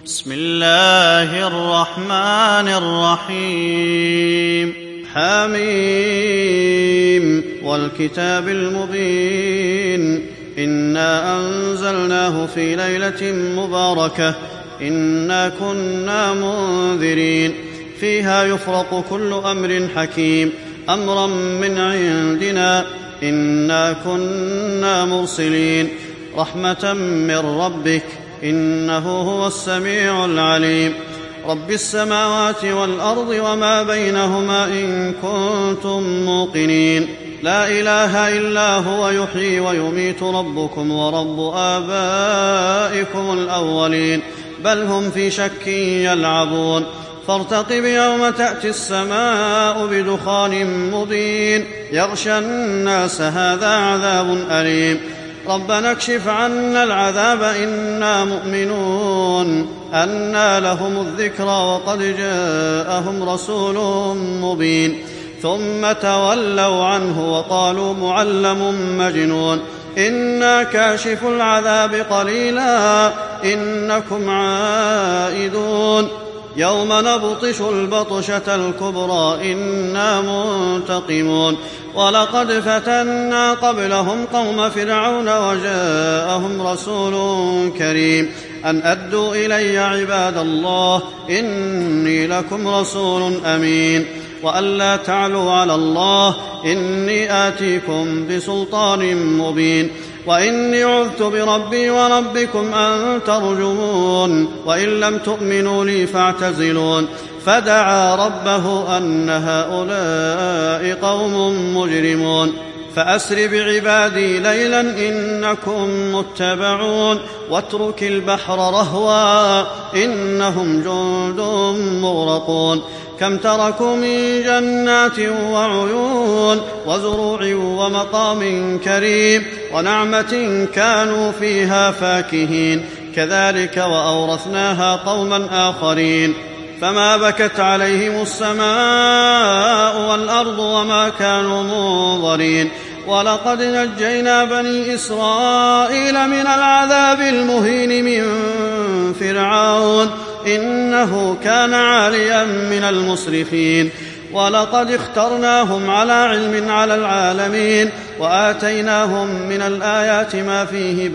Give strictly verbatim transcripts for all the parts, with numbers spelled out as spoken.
بسم الله الرحمن الرحيم حميم والكتاب المبين إنا أنزلناه في ليلة مباركة إنا كنا منذرين فيها يفرق كل أمر حكيم أمرا من عندنا إنا كنا مرسلين رحمة من ربك إنه هو السميع العليم رب السماوات والأرض وما بينهما إن كنتم موقنين لا إله إلا هو يحيي ويميت ربكم ورب آبائكم الأولين بل هم في شك يلعبون فارتقب يوم تأتي السماء بدخان مبين يغشى الناس هذا عذاب أليم ربنا اكشف عنا العذاب إنا مؤمنون أنى لهم الذكرى وقد جاءهم رسول مبين ثم تولوا عنه وقالوا معلم مجنون إنا كاشف العذاب قليلا إنكم عائدون يوم نبطش البطشة الكبرى إنا منتقمون ولقد فتنا قبلهم قوم فرعون وجاءهم رسول كريم أن أدوا إلي عباد الله إني لكم رسول أمين وأن لا تعلوا على الله إني آتيكم بسلطان مبين وإني عذت بربي وربكم أن ترجمون وإن لم تؤمنوا لي فاعتزلون فدعا ربه أن هؤلاء قوم مجرمون فأسر بعبادي ليلا إنكم متبعون واترك البحر رهوا إنهم جند مغرقون كم تركوا من جنات وعيون وزروع ومقام كريم ونعمة كانوا فيها فاكهين كذلك وأورثناها قوما آخرين فما بكت عليهم السماء والأرض وما كانوا منظرين ولقد نجينا بني إسرائيل من العذاب المهين من فرعون إنه كان عاليا من المسرفين ولقد اخترناهم على علم على العالمين وآتيناهم من الآيات ما فيه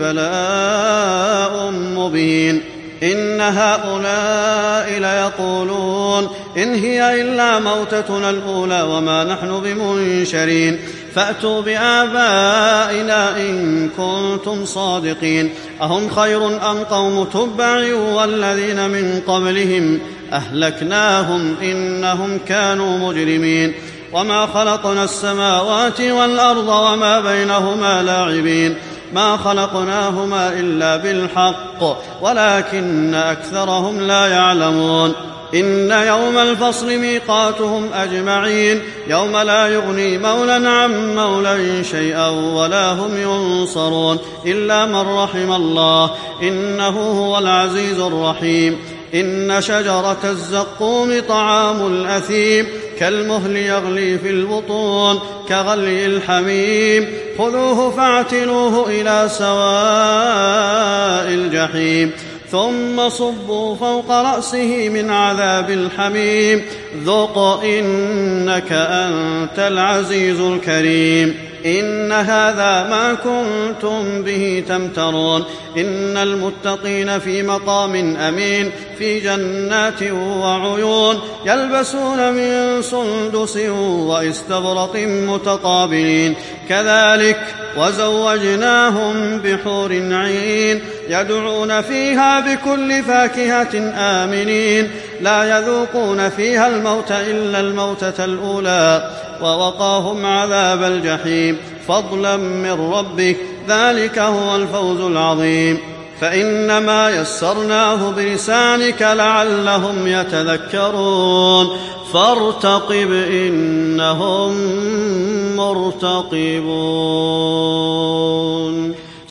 بلاء مبين إن هؤلاء ليقولون إن هي إلا موتتنا الأولى وما نحن بمنشرين فأتوا بآبائنا إن كنتم صادقين أهم خير أم قوم تبع والذين من قبلهم أهلكناهم إنهم كانوا مجرمين وما خلقنا السماوات والأرض وما بينهما لاعبين ما خلقناهما إلا بالحق ولكن أكثرهم لا يعلمون إن يوم الفصل ميقاتهم أجمعين يوم لا يغني مولى عن مولى شيئا ولا هم ينصرون إلا من رحم الله إنه هو العزيز الرحيم إن شجرة الزقوم طعام الأثيم كالمهل يغلي في البطون كغلي الحميم خذوه فاعتلوه إلى سواء الجحيم ثم صبوا فوق رأسه من عذاب الحميم ذق إنك أنت العزيز الكريم إن هذا ما كنتم به تمترون إن المتقين في مقام أمين في جنات وعيون يلبسون من سندس واستبرق متقابلين كذلك وزوجناهم بحور عين يدعون فيها بكل فاكهة آمنين لا يذوقون فيها الموت إلا الموتة الأولى ووقاهم عذاب الجحيم فضلا من ربك ذلك هو الفوز العظيم فإنما يسرناه بلسانك لعلهم يتذكرون فارتقب إنهم مرتقبون.